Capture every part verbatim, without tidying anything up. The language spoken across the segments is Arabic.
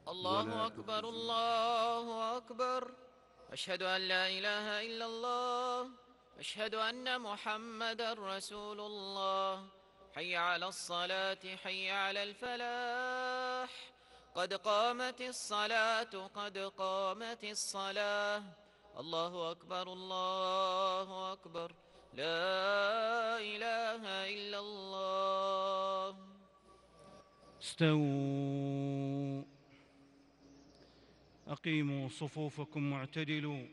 الله ولا أكبر تخزني. الله أكبر. أشهد أن لا إله إلا الله. أشهد أن محمدا رسول الله. حي على الصلاة حي على الفلاح. قد قامت الصلاة قد قامت الصلاة. الله أكبر الله أكبر. لا إله إلا الله. استووا. أقيموا صفوفكم واعتدلوا.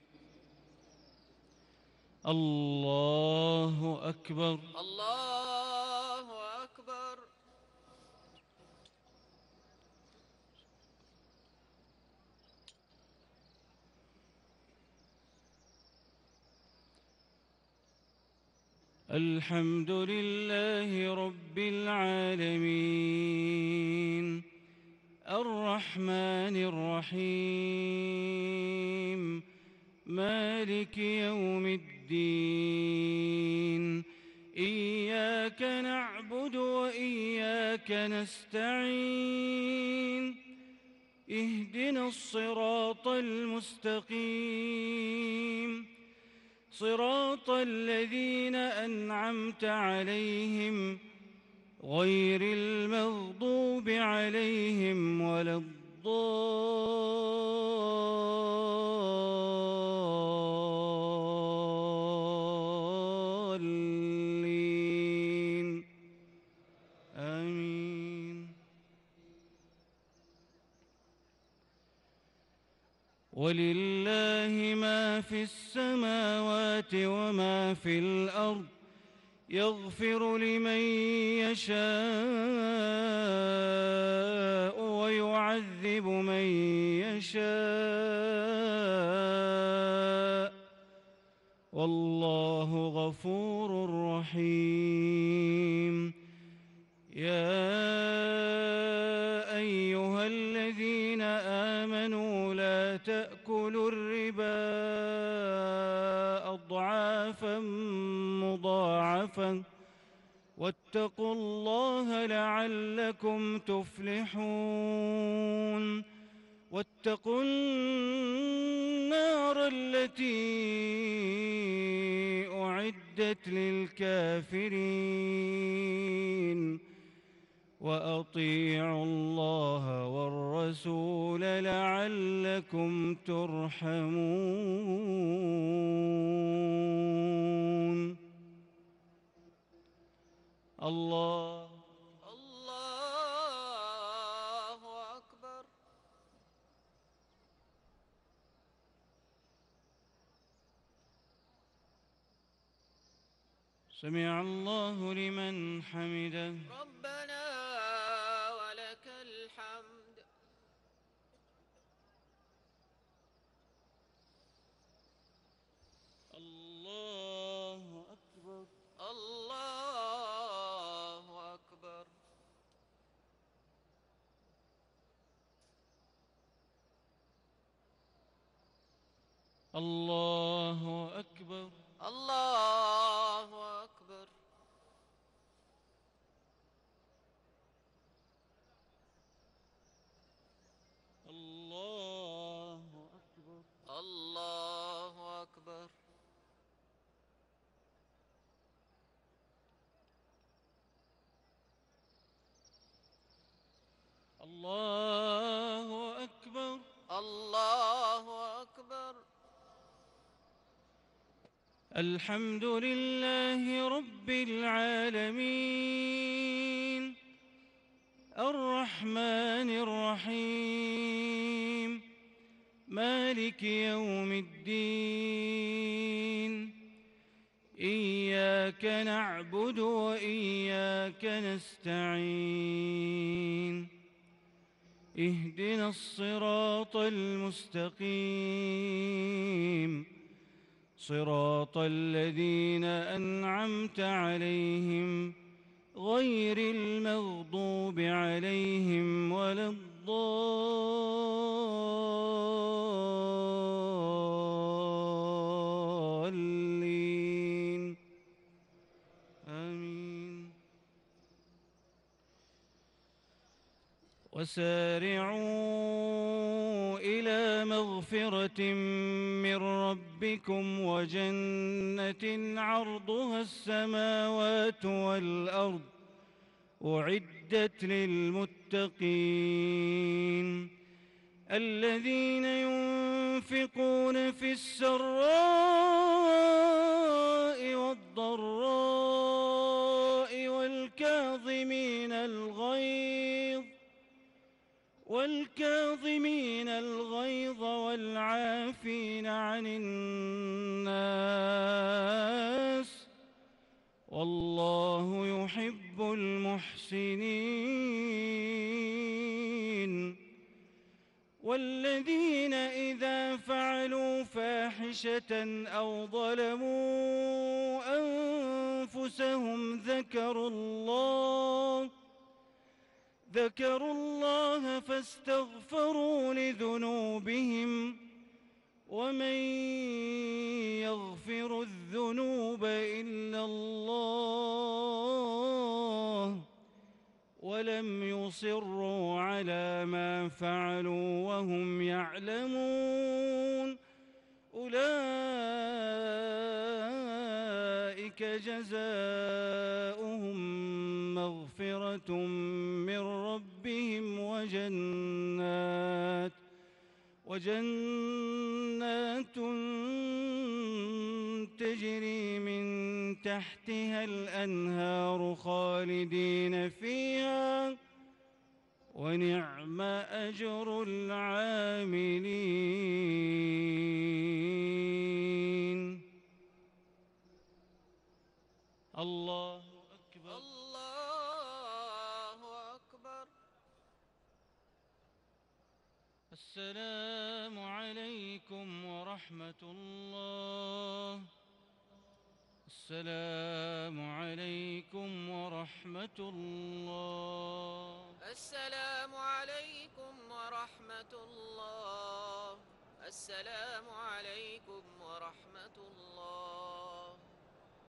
الله أكبر. الله أكبر. الحمد لله رب العالمين الرحمن الرحيم مالك يوم الدين. إياك نعبد وإياك نستعين. اهدنا الصراط المستقيم صراط الذين أنعمت عليهم غير المغضوب عليهم ولا الضالين آمين. ولله ما في السماوات وما في الأرض يغفر لمن يشاء ويعذب من يشاء والله غفور رحيم. يا أيها الذين آمنوا لا تأكلوا الربا أضعافا مضاعفة واتقوا الله لعلكم تفلحون. واتقوا النار التي أعدت للكافرين وأطيعوا الله والرسول لعلكم ترحمون. الله الله أكبر. سمع الله لمن حمده. ربنا ولك الحمد. الله أكبر. الله أكبر. الله أكبر. الله أكبر. الله أكبر. الله أكبر. الله أكبر. الله أكبر. الحمد لله رب العالمين الرحمن الرحيم مالك يوم الدين. إياك نعبد وإياك نستعين. اهدنا الصراط المستقيم صراط الذين أنعمت عليهم غير المغضوب عليهم ولا الضالين آمين. وسارعوا إلى مغفرة من ربكم وجنة عرضها السماوات والأرض أعدت للمتقين الذين ينفقون في السراء والضراء والكاظمين الغيظ والكاظمين الغيظ والعافين عن الناس والله يحب المحسنين والذين إذا فعلوا فاحشة أو ظلموا أنفسهم ذكروا الله ذكروا الله فاستغفروا لذنوبهم ومن يغفر الذنوب إلا الله ولم يصروا على ما فعلوا وهم يعلمون أولئك جزاؤهم مغفرة من ربهم وجنات وجنات تجري من تحتها الأنهار خالدين فيها ونعم أجر العاملين. الله أكبر. الله أكبر. السلام عليكم ورحمة الله. السلام عليكم ورحمة الله. السلام عليكم ورحمة الله. السلام عليكم ورحمة الله.